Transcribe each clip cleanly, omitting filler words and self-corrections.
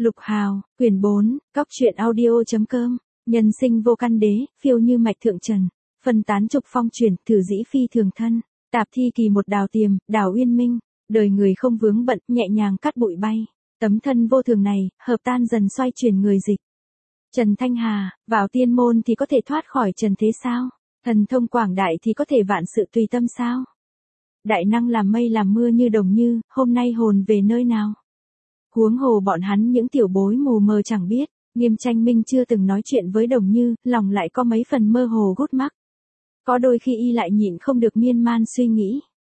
Lục Hào, quyển 4, Cóc truyện audio.com, nhân sinh vô căn đế, phiêu như mạch thượng trần, phân tán trục phong truyền, thử dĩ phi thường thân, tạp thi kỳ một đào tiềm, đào uyên minh, đời người không vướng bận, nhẹ nhàng cắt bụi bay, tấm thân vô thường này, hợp tan dần xoay chuyển người dịch. Trần Thanh Hà, vào tiên môn thì có thể thoát khỏi trần thế sao? Thần thông quảng đại thì có thể vạn sự tùy tâm sao? Đại năng làm mây làm mưa như Đồng Như, hôm nay hồn về nơi nào? Huống hồ bọn hắn những tiểu bối mù mờ chẳng biết, Nghiêm Tranh Minh chưa từng nói chuyện với Đồng Như, lòng lại có mấy phần mơ hồ gút mắc. Có đôi khi y lại nhịn không được miên man suy nghĩ.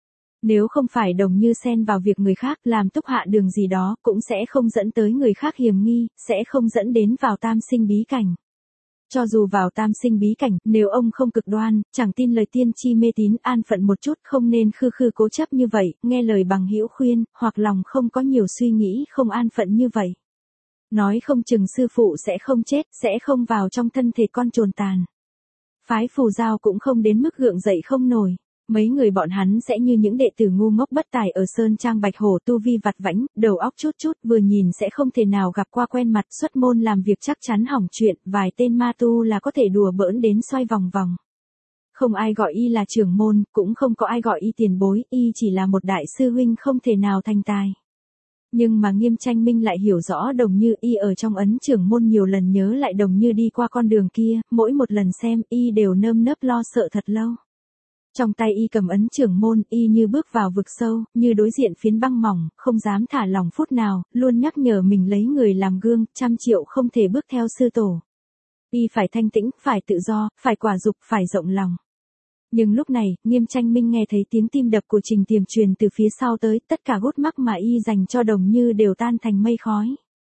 Nếu không phải Đồng Như xen vào việc người khác làm túc hạ đường gì đó, cũng sẽ không dẫn tới người khác hiềm nghi, sẽ không dẫn đến vào tam sinh bí cảnh. Cho dù vào tam sinh bí cảnh, nếu ông không cực đoan, chẳng tin lời tiên tri mê tín, an phận một chút, không nên khư khư cố chấp như vậy, nghe lời bằng hữu khuyên, hoặc lòng không có nhiều suy nghĩ, không an phận như vậy. Nói không chừng sư phụ sẽ không chết, sẽ không vào trong thân thể con trồn tàn. Phái Phù Giao cũng không đến mức gượng dậy không nổi. Mấy người bọn hắn sẽ như những đệ tử ngu ngốc bất tài ở Sơn Trang Bạch Hổ, tu vi vặt vãnh, đầu óc chút chút, vừa nhìn sẽ không thể nào gặp qua quen mặt, xuất môn làm việc chắc chắn hỏng chuyện, vài tên ma tu là có thể đùa bỡn đến xoay vòng vòng. Không ai gọi y là trưởng môn, cũng không có ai gọi y tiền bối, y chỉ là một đại sư huynh không thể nào thành tài. Nhưng mà Nghiêm Tranh Minh lại hiểu rõ Đồng Như, y ở trong ấn trưởng môn nhiều lần nhớ lại Đồng Như đi qua con đường kia, mỗi một lần xem y đều nơm nớp lo sợ thật lâu. Trong tay y cầm ấn trưởng môn, y như bước vào vực sâu, như đối diện phiến băng mỏng, không dám thả lòng phút nào, luôn nhắc nhở mình lấy người làm gương, 100.000.000 không thể bước theo sư tổ. Y phải thanh tĩnh, phải tự do, phải quả dục, phải rộng lòng. Nhưng lúc này, Nghiêm Tranh Minh nghe thấy tiếng tim đập của Trình Tiềm truyền từ phía sau tới, tất cả gút mắc mà y dành cho Đồng Như đều tan thành mây khói.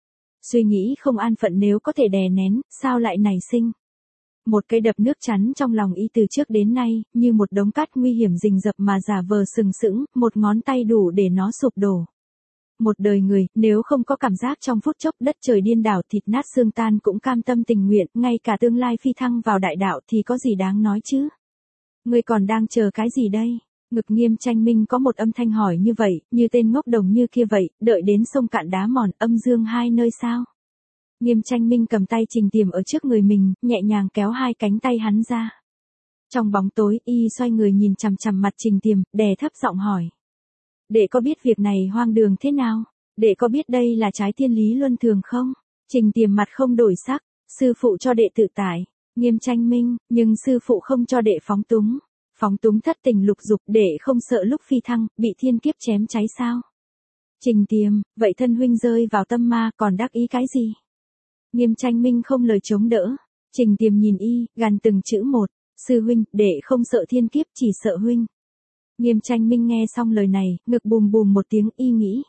Suy nghĩ không an phận nếu có thể đè nén, sao lại nảy sinh? Một cây đập nước chắn trong lòng y từ trước đến nay, như một đống cát nguy hiểm rình rập mà giả vờ sừng sững, một ngón tay đủ để nó sụp đổ. Một đời người, nếu không có cảm giác trong phút chốc đất trời điên đảo thịt nát xương tan cũng cam tâm tình nguyện, ngay cả tương lai phi thăng vào đại đạo thì có gì đáng nói chứ? Ngươi còn đang chờ cái gì đây? Ngực Nghiêm Tranh Minh có một âm thanh hỏi như vậy, như tên ngốc Đồng Như kia vậy, đợi đến sông cạn đá mòn, âm dương hai nơi sao? Nghiêm Tranh Minh cầm tay Trình Tiềm ở trước người mình, nhẹ nhàng kéo hai cánh tay hắn ra. Trong bóng tối, y xoay người nhìn chằm chằm mặt Trình Tiềm, đè thấp giọng hỏi. Đệ có biết việc này hoang đường thế nào? Đệ có biết đây là trái thiên lý luân thường không? Trình Tiềm mặt không đổi sắc, sư phụ cho đệ tự tại. Nghiêm Tranh Minh, nhưng sư phụ không cho đệ phóng túng. Phóng túng thất tình lục dục, đệ không sợ lúc phi thăng, bị thiên kiếp chém cháy sao? Trình Tiềm, vậy thân huynh rơi vào tâm ma, còn đắc ý cái gì? Nghiêm Tranh Minh không lời chống đỡ. Trình Tiềm nhìn y, gằn từng chữ một. Sư huynh, đệ không sợ thiên kiếp, chỉ sợ huynh. Nghiêm Tranh Minh nghe xong lời này, ngực bùm bùm một tiếng, y nghĩ.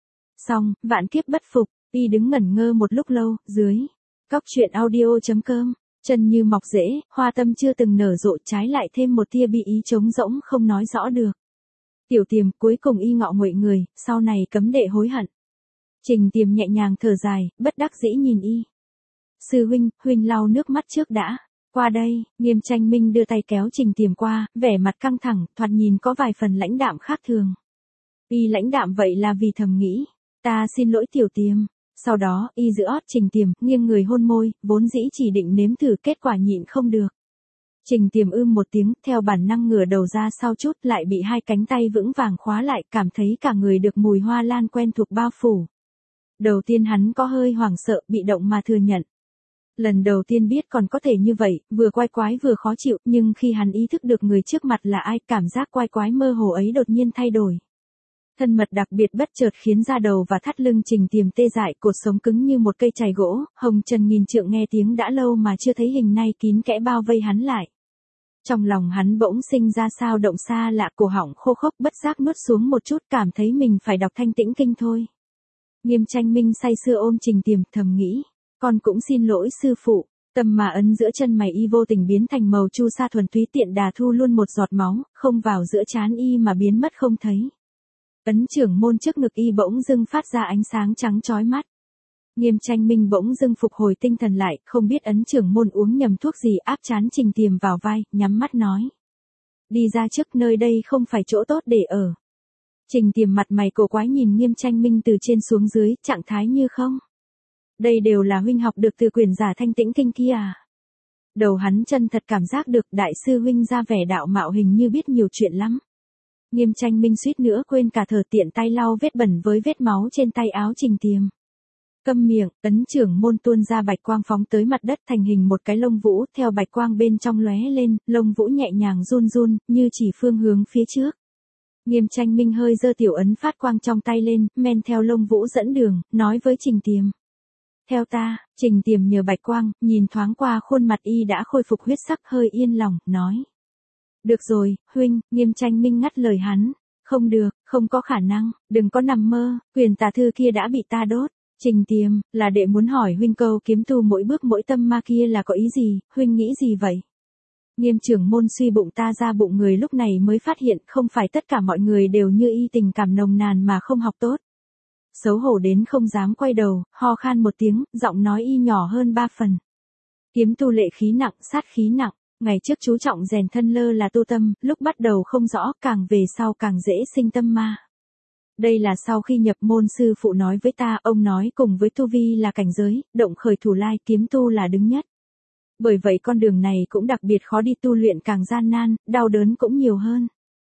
Xong, vạn kiếp bất phục, y đứng ngẩn ngơ một lúc lâu, dưới. Cóc truyện audio.com, chân như mọc rễ, hoa tâm chưa từng nở rộ, trái lại thêm một tia bi ý trống rỗng không nói rõ được. Tiểu Tiềm, cuối cùng y ngọ nguậy người, sau này cấm đệ hối hận. Trình Tiềm nhẹ nhàng thở dài, bất đắc dĩ nhìn y. Sư huynh, huynh lau nước mắt trước đã. Qua đây, Nghiêm Tranh Minh đưa tay kéo Trình Tiềm qua, vẻ mặt căng thẳng, thoạt nhìn có vài phần lãnh đạm khác thường. Y lãnh đạm vậy là vì thầm nghĩ, ta xin lỗi Tiểu Tiềm. Sau đó, y giữ ót Trình Tiềm, nghiêng người hôn môi, vốn dĩ chỉ định nếm thử, kết quả nhịn không được. Trình Tiềm một tiếng, theo bản năng ngửa đầu ra sau chút, lại bị hai cánh tay vững vàng khóa lại, cảm thấy cả người được mùi hoa lan quen thuộc bao phủ. Đầu tiên hắn có hơi hoảng sợ, bị động mà thừa nhận. Lần đầu tiên biết còn có thể như vậy, vừa quái quái vừa khó chịu, nhưng khi hắn ý thức được người trước mặt là ai, cảm giác quái quái mơ hồ ấy đột nhiên thay đổi. Thân mật đặc biệt bất chợt khiến da đầu và thắt lưng Trình Tiềm tê dại, cột sống cứng như một cây chày gỗ, hồng trần nghìn trượng nghe tiếng đã lâu mà chưa thấy hình nay kín kẽ bao vây hắn lại. Trong lòng hắn bỗng sinh ra sao động xa lạ, cổ họng khô khốc bất giác nuốt xuống một chút, cảm thấy mình phải đọc Thanh Tĩnh Kinh thôi. Nghiêm Tranh Minh say sưa ôm Trình Tiềm, thầm nghĩ, con cũng xin lỗi sư phụ. Tâm mà ấn giữa chân mày y vô tình biến thành màu chu sa thuần túy, tiện đà thu luôn một giọt máu, không vào giữa trán y mà biến mất không thấy. Ấn trưởng môn trước ngực y bỗng dưng phát ra ánh sáng trắng chói mắt. Nghiêm Tranh Minh bỗng dưng phục hồi tinh thần lại, không biết ấn trưởng môn uống nhầm thuốc gì, áp trán Trình Tiềm vào vai, nhắm mắt nói. Đi ra trước, nơi đây không phải chỗ tốt để ở. Trình Tiềm mặt mày cổ quái nhìn Nghiêm Tranh Minh từ trên xuống dưới, trạng thái như không. Đây đều là huynh học được từ quyền giả Thanh Tĩnh Kinh kia à? Đầu hắn chân thật cảm giác được đại sư huynh ra vẻ đạo mạo hình như biết nhiều chuyện lắm. Nghiêm Tranh Minh suýt nữa quên cả thở tiện tay lau vết bẩn với vết máu trên tay áo Trình Tiềm. Câm miệng, ấn trưởng môn tuôn ra bạch quang phóng tới mặt đất thành hình một cái lông vũ, theo bạch quang bên trong lóe lên, lông vũ nhẹ nhàng run run, như chỉ phương hướng phía trước. Nghiêm Tranh Minh hơi giơ tiểu ấn phát quang trong tay lên, men theo lông vũ dẫn đường, nói với Trình Tiềm. Theo ta, Trình Tiềm nhờ bạch quang, nhìn thoáng qua khuôn mặt y đã khôi phục huyết sắc hơi yên lòng, nói. Được rồi, huynh, Nghiêm Tranh Minh ngắt lời hắn. Không được, không có khả năng, đừng có nằm mơ, quyền tà thư kia đã bị ta đốt. Trình Tiềm, là đệ muốn hỏi huynh câu kiếm tu mỗi bước mỗi tâm ma kia là có ý gì, huynh nghĩ gì vậy? Nghiêm trưởng môn suy bụng ta ra bụng người lúc này mới phát hiện không phải tất cả mọi người đều như y tình cảm nồng nàn mà không học tốt. Xấu hổ đến không dám quay đầu, ho khan một tiếng, giọng nói y nhỏ hơn 3 phần. Kiếm tu lệ khí nặng, sát khí nặng, ngày trước chú trọng rèn thân lơ là tu tâm, lúc bắt đầu không rõ, càng về sau càng dễ sinh tâm ma. Đây là sau khi nhập môn sư phụ nói với ta, ông nói cùng với tu vi là cảnh giới, động khởi thủ lai kiếm tu là đứng nhất. Bởi vậy con đường này cũng đặc biệt khó đi, tu luyện càng gian nan, đau đớn cũng nhiều hơn.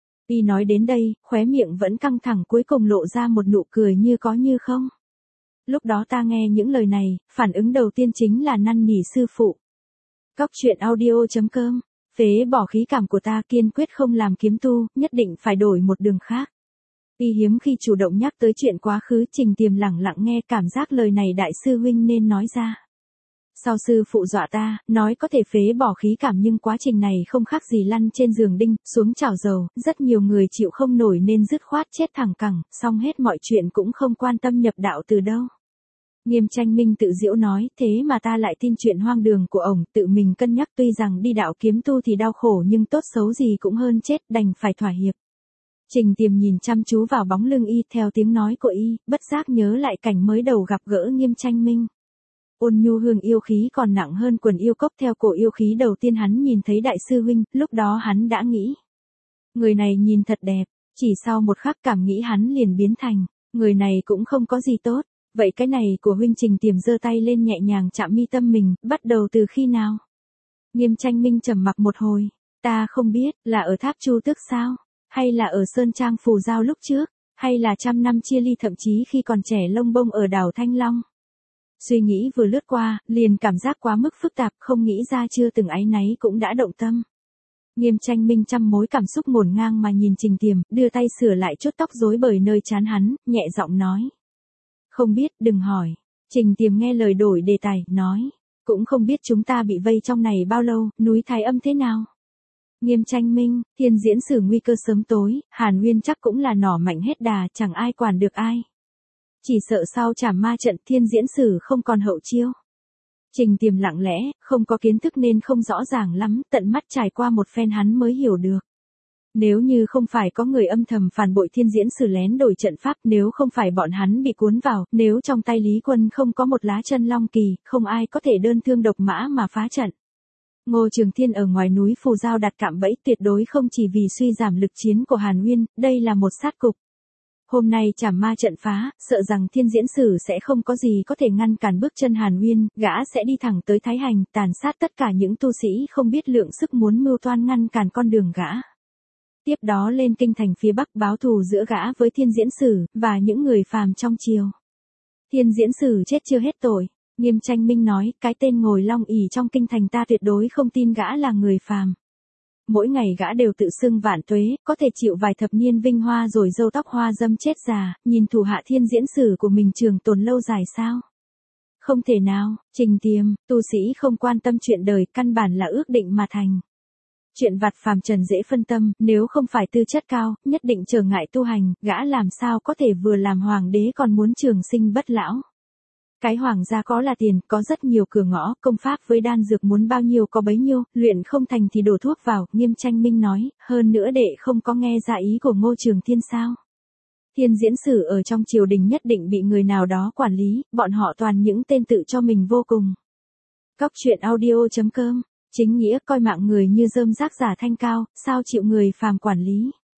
Y nói đến đây, khóe miệng vẫn căng thẳng, cuối cùng lộ ra một nụ cười như có như không. Lúc đó ta nghe những lời này, phản ứng đầu tiên chính là năn nỉ sư phụ. Cóc truyện audio.com, phế bỏ khí cảm của ta, kiên quyết không làm kiếm tu, nhất định phải đổi một đường khác. Y hiếm khi chủ động nhắc tới chuyện quá khứ, Trình Tiềm lẳng lặng nghe, cảm giác lời này đại sư huynh nên nói ra. Sau sư phụ dọa ta, nói có thể phế bỏ khí cảm nhưng quá trình này không khác gì lăn trên giường đinh, xuống chảo dầu, rất nhiều người chịu không nổi nên dứt khoát chết thẳng cẳng, xong hết mọi chuyện cũng không quan tâm nhập đạo từ đâu. Nghiêm Tranh Minh tự giễu nói, thế mà ta lại tin chuyện hoang đường của ổng, tự mình cân nhắc, tuy rằng đi đạo kiếm tu thì đau khổ nhưng tốt xấu gì cũng hơn chết, đành phải thỏa hiệp. Trình Tiềm nhìn chăm chú vào bóng lưng y, theo tiếng nói của y, bất giác nhớ lại cảnh mới đầu gặp gỡ Nghiêm Tranh Minh. Ôn nhu hương yêu khí còn nặng hơn quần yêu cốc, theo cổ yêu khí đầu tiên hắn nhìn thấy đại sư huynh, lúc đó hắn đã nghĩ. Người này nhìn thật đẹp, chỉ sau một khắc cảm nghĩ hắn liền biến thành, người này cũng không có gì tốt, vậy cái này của huynh. Trình Tiềm giơ tay lên nhẹ nhàng chạm mi tâm mình, bắt đầu từ khi nào? Nghiêm Tranh Minh trầm mặc một hồi, ta không biết, là ở tháp Chu Tước sao? Hay là ở Sơn Trang Phù Giao lúc trước? Hay là trăm năm chia ly, thậm chí khi còn trẻ lông bông ở đảo Thanh Long? Suy nghĩ vừa lướt qua, liền cảm giác quá mức phức tạp, không nghĩ ra chưa từng áy náy cũng đã động tâm. Nghiêm Tranh Minh trăm mối cảm xúc ngổn ngang mà nhìn Trình Tiềm, đưa tay sửa lại chốt tóc rối bời nơi trán hắn, nhẹ giọng nói. Không biết, đừng hỏi. Trình Tiềm nghe lời đổi đề tài, nói. Cũng không biết chúng ta bị vây trong này bao lâu, núi Thái Âm thế nào. Nghiêm Tranh Minh, Thiên Diễn Sử nguy cơ sớm tối, Hàn Nguyên chắc cũng là nỏ mạnh hết đà, chẳng ai quản được ai. Chỉ sợ sau Trảm Ma trận Thiên Diễn Sử không còn hậu chiêu. Trình Tiềm lặng lẽ, không có kiến thức nên không rõ ràng lắm, tận mắt trải qua một phen hắn mới hiểu được. Nếu như không phải có người âm thầm phản bội Thiên Diễn Sử lén đổi trận pháp, nếu không phải bọn hắn bị cuốn vào, nếu trong tay Lý Quân không có một lá chân long kỳ, không ai có thể đơn thương độc mã mà phá trận. Ngô Trường Thiên ở ngoài núi Phù Giao đặt cạm bẫy tuyệt đối không chỉ vì suy giảm lực chiến của Hàn Nguyên, đây là một sát cục. Hôm nay Trảm Ma trận phá, sợ rằng Thiên Diễn Sử sẽ không có gì có thể ngăn cản bước chân Hàn Nguyên, gã sẽ đi thẳng tới Thái Hành, tàn sát tất cả những tu sĩ không biết lượng sức muốn mưu toan ngăn cản con đường gã. Tiếp đó lên kinh thành phía Bắc báo thù giữa gã với Thiên Diễn Sử, và những người phàm trong triều. Thiên Diễn Sử chết chưa hết tội. Nghiêm Tranh Minh nói, cái tên ngồi long ỷ trong kinh thành ta tuyệt đối không tin gã là người phàm. Mỗi ngày gã đều tự xưng vạn tuế, có thể chịu vài thập niên vinh hoa rồi râu tóc hoa dâm chết già, nhìn thủ hạ Thiên Diễn Sử của mình trường tồn lâu dài sao? Không thể nào. Trình Tiềm, tu sĩ không quan tâm chuyện đời, căn bản là ước định mà thành. Chuyện vặt phàm trần dễ phân tâm, nếu không phải tư chất cao, nhất định trở ngại tu hành, gã làm sao có thể vừa làm hoàng đế còn muốn trường sinh bất lão. Cái hoàng gia có là tiền, có rất nhiều cửa ngõ, công pháp với đan dược muốn bao nhiêu có bấy nhiêu, luyện không thành thì đổ thuốc vào. Nghiêm Tranh Minh nói, hơn nữa đệ không có nghe ra ý của Ngô Trường Thiên sao. Thiên Diễn Sử ở trong triều đình nhất định bị người nào đó quản lý, bọn họ toàn những tên tự cho mình vô cùng. Cóc truyện audio.com, chính nghĩa coi mạng người như rơm rác giả thanh cao, sao chịu người phàm quản lý.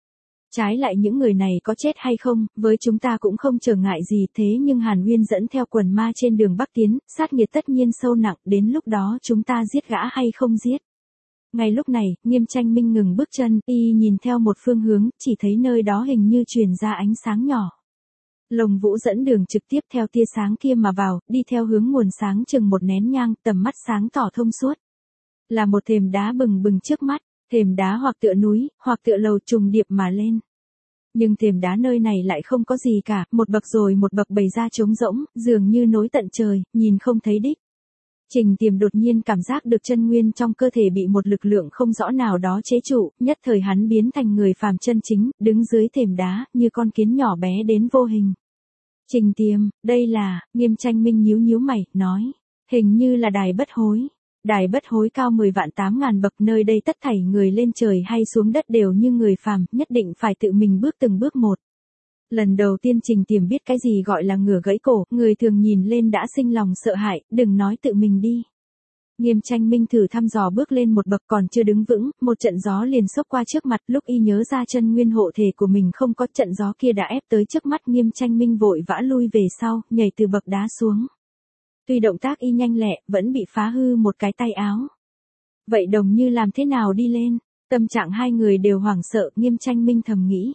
Trái lại những người này có chết hay không, với chúng ta cũng không trở ngại gì, thế nhưng Hàn Uyên dẫn theo quần ma trên đường Bắc tiến, sát nghiệt tất nhiên sâu nặng, đến lúc đó chúng ta giết gã hay không giết. Ngay lúc này, Nghiêm Tranh Minh ngừng bước chân, y nhìn theo một phương hướng, chỉ thấy nơi đó hình như truyền ra ánh sáng nhỏ. Lồng Vũ dẫn đường trực tiếp theo tia sáng kia mà vào, đi theo hướng nguồn sáng chừng một nén nhang, tầm mắt sáng tỏ thông suốt. Là một thềm đá bừng bừng trước mắt, thềm đá hoặc tựa núi, hoặc tựa lầu trùng điệp mà lên. Nhưng thềm đá nơi này lại không có gì cả, một bậc rồi một bậc bày ra trống rỗng, dường như nối tận trời, nhìn không thấy đích. Trình Tiềm đột nhiên cảm giác được chân nguyên trong cơ thể bị một lực lượng không rõ nào đó chế trụ, nhất thời hắn biến thành người phàm chân chính, đứng dưới thềm đá, như con kiến nhỏ bé đến vô hình. Trình Tiềm, đây là, Nghiêm Tranh Minh nhíu nhíu mày, nói, hình như là đài bất hối. Đài bất hối cao 10 vạn 8 ngàn bậc, nơi đây tất thảy người lên trời hay xuống đất đều như người phàm, nhất định phải tự mình bước từng bước một. Lần đầu tiên Trình Tiềm biết cái gì gọi là ngửa gãy cổ, người thường nhìn lên đã sinh lòng sợ hãi, đừng nói tự mình đi. Nghiêm Tranh Minh thử thăm dò bước lên một bậc, còn chưa đứng vững, một trận gió liền xốc qua trước mặt, lúc y nhớ ra chân nguyên hộ thể của mình không có, trận gió kia đã ép tới trước mắt, Nghiêm Tranh Minh vội vã lui về sau, nhảy từ bậc đá xuống. Tuy động tác y nhanh lẹ, vẫn bị phá hư một cái tay áo. Vậy Đồng Như làm thế nào đi lên? Tâm trạng hai người đều hoảng sợ, Nghiêm Tranh Minh thầm nghĩ.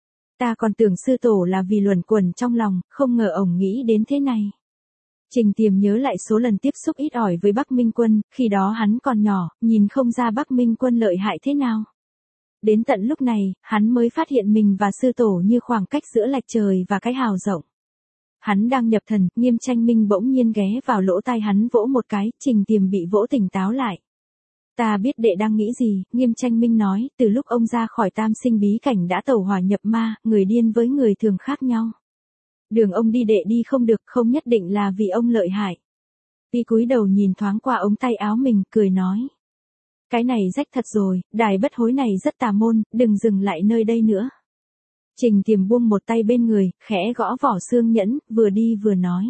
Ta còn tưởng sư tổ là vì luẩn quẩn trong lòng, không ngờ ổng nghĩ đến thế này. Trình Tiềm nhớ lại số lần tiếp xúc ít ỏi với Bắc Minh Quân, khi đó hắn còn nhỏ, nhìn không ra Bắc Minh Quân lợi hại thế nào. Đến tận lúc này, hắn mới phát hiện mình và sư tổ như khoảng cách giữa lạch trời và cái hào rộng. Hắn đang nhập thần, Nghiêm Tranh Minh bỗng nhiên ghé vào lỗ tai hắn vỗ một cái, Trình Tiềm bị vỗ tỉnh táo lại. Ta biết đệ đang nghĩ gì, Nghiêm Tranh Minh nói, từ lúc ông ra khỏi tam sinh bí cảnh đã tẩu hỏa nhập ma, người điên với người thường khác nhau. Đường ông đi đệ đi không được, không nhất định là vì ông lợi hại. Y cúi đầu nhìn thoáng qua ống tay áo mình, cười nói. Cái này rách thật rồi, đài bất hối này rất tà môn, đừng dừng lại nơi đây nữa. Trình Tiềm buông một tay bên người, khẽ gõ vỏ xương nhẫn, vừa đi vừa nói.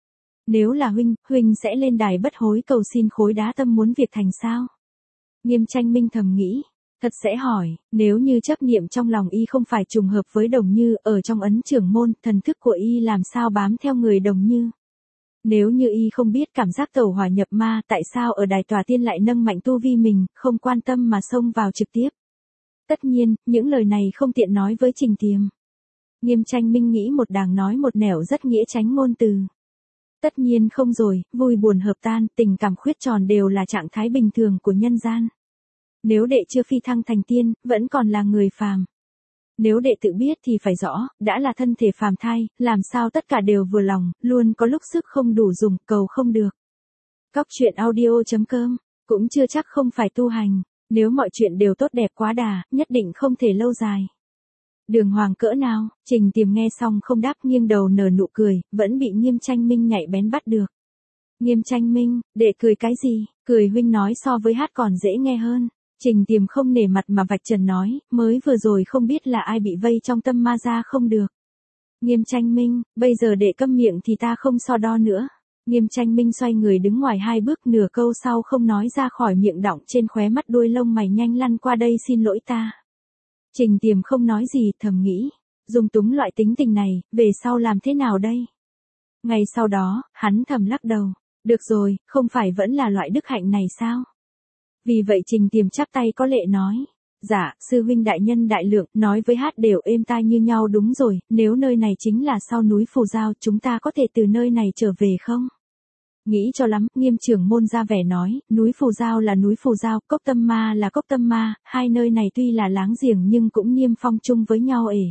Nếu là huynh sẽ lên đài bất hối cầu xin khối đá tâm muốn việc thành sao? Nghiêm Tranh Minh thầm nghĩ, thật sẽ hỏi, nếu như chấp niệm trong lòng y không phải trùng hợp với Đồng Như, ở trong ấn trưởng môn, thần thức của y làm sao bám theo người Đồng Như? Nếu như y không biết cảm giác tẩu hỏa nhập ma, tại sao ở đài tòa tiên lại nâng mạnh tu vi mình, không quan tâm mà xông vào trực tiếp? Tất nhiên, những lời này không tiện nói với Trình Tiềm. Nghiêm Tranh Minh nghĩ một đàng nói một nẻo rất nghĩa tránh ngôn từ. Tất nhiên không rồi, vui buồn hợp tan, tình cảm khuyết tròn đều là trạng thái bình thường của nhân gian. Nếu đệ chưa phi thăng thành tiên, vẫn còn là người phàm. Nếu đệ tự biết thì phải rõ, đã là thân thể phàm thai, làm sao tất cả đều vừa lòng, luôn có lúc sức không đủ dùng, cầu không được. Cóc truyện audio.com, cũng chưa chắc không phải tu hành, nếu mọi chuyện đều tốt đẹp quá đà, nhất định không thể lâu dài. Đường hoàng cỡ nào, Trình Tiềm nghe xong không đáp, nghiêng đầu nở nụ cười, vẫn bị Nghiêm Tranh Minh nhạy bén bắt được. Nghiêm Tranh Minh, đệ cười cái gì, cười huynh nói so với hát còn dễ nghe hơn. Trình Tiềm không nể mặt mà vạch trần nói, mới vừa rồi không biết là ai bị vây trong tâm ma ra không được. Nghiêm Tranh Minh, bây giờ đệ câm miệng thì ta không so đo nữa. Nghiêm Tranh Minh xoay người đứng ngoài hai bước, nửa câu sau không nói ra khỏi miệng, đọng trên khóe mắt đuôi lông mày nhanh lăn qua đây, xin lỗi ta. Trình Tiềm không nói gì, thầm nghĩ, dung túng loại tính tình này, về sau làm thế nào đây? Ngày sau đó, hắn thầm lắc đầu, được rồi, không phải vẫn là loại đức hạnh này sao? Vì vậy Trình Tiềm chắp tay có lệ nói, dạ, sư huynh đại nhân đại lượng, nói với hát đều êm tai như nhau. Đúng rồi, nếu nơi này chính là sau núi Phù Giao, chúng ta có thể từ nơi này trở về không? Nghĩ cho lắm, Nghiêm trưởng môn ra vẻ nói, núi Phù Giao là núi Phù Giao, Cốc Tâm Ma là Cốc Tâm Ma, hai nơi này tuy là láng giềng nhưng cũng niêm phong chung với nhau ể.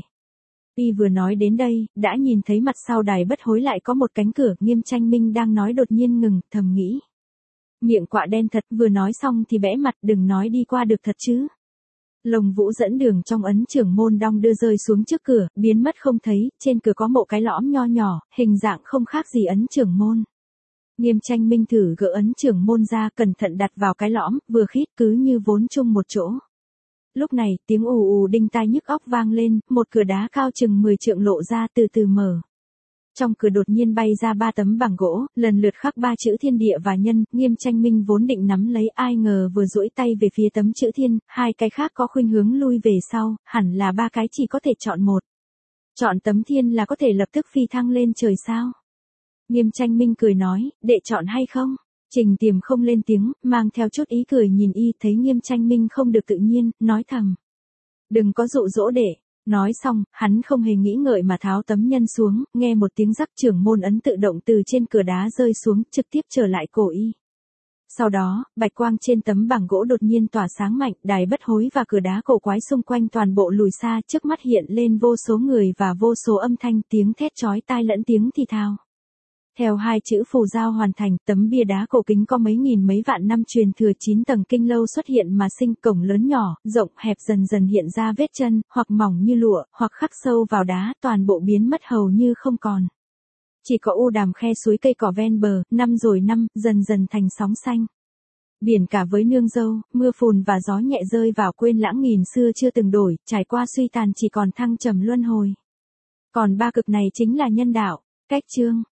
Y vừa nói đến đây, đã nhìn thấy mặt sau đài bất hối lại có một cánh cửa, Nghiêm Tranh Minh đang nói đột nhiên ngừng, thầm nghĩ. Miệng quạ đen thật, vừa nói xong thì bẽ mặt, đừng nói đi qua được thật chứ. Lồng Vũ dẫn đường trong ấn trưởng môn đong đưa rơi xuống trước cửa, biến mất không thấy, trên cửa có một cái lõm nho nhỏ, hình dạng không khác gì ấn trưởng môn. Nghiêm Tranh Minh thử gỡ ấn trưởng môn ra, cẩn thận đặt vào cái lõm, vừa khít cứ như vốn chung một chỗ. Lúc này, tiếng ù ù đinh tai nhức óc vang lên, một cửa đá cao chừng 10 trượng lộ ra từ từ mở. Trong cửa đột nhiên bay ra 3 tấm bảng gỗ, lần lượt khắc 3 chữ thiên địa và nhân, Nghiêm Tranh Minh vốn định nắm lấy, ai ngờ vừa duỗi tay về phía tấm chữ thiên, 2 cái khác có khuynh hướng lui về sau, hẳn là 3 cái chỉ có thể chọn một. Chọn tấm thiên là có thể lập tức phi thăng lên trời sao? Nghiêm Tranh Minh cười nói, đệ chọn hay không? Trình Tiềm không lên tiếng, mang theo chút ý cười nhìn y, thấy Nghiêm Tranh Minh không được tự nhiên, nói thầm. Đừng có dụ dỗ đệ. Nói xong, hắn không hề nghĩ ngợi mà tháo tấm nhân xuống, nghe một tiếng rắc, trưởng môn ấn tự động từ trên cửa đá rơi xuống, trực tiếp trở lại cổ y. Sau đó, bạch quang trên tấm bảng gỗ đột nhiên tỏa sáng mạnh, đài bất hối và cửa đá cổ quái xung quanh toàn bộ lùi xa, trước mắt hiện lên vô số người và vô số âm thanh, tiếng thét chói tai lẫn tiếng thì thào. Theo 2 chữ phù giao hoàn thành, tấm bia đá cổ kính có mấy nghìn mấy vạn năm truyền thừa 9 tầng kinh lâu xuất hiện mà sinh, cổng lớn nhỏ, rộng, hẹp dần dần hiện ra vết chân, hoặc mỏng như lụa, hoặc khắc sâu vào đá, toàn bộ biến mất hầu như không còn. Chỉ có u đàm khe suối cây cỏ ven bờ, năm rồi năm, dần dần thành sóng xanh. Biển cả với nương dâu, mưa phùn và gió nhẹ rơi vào quên lãng nghìn xưa chưa từng đổi, trải qua suy tàn chỉ còn thăng trầm luân hồi. Còn 3 cực này chính là nhân đạo. Cách chương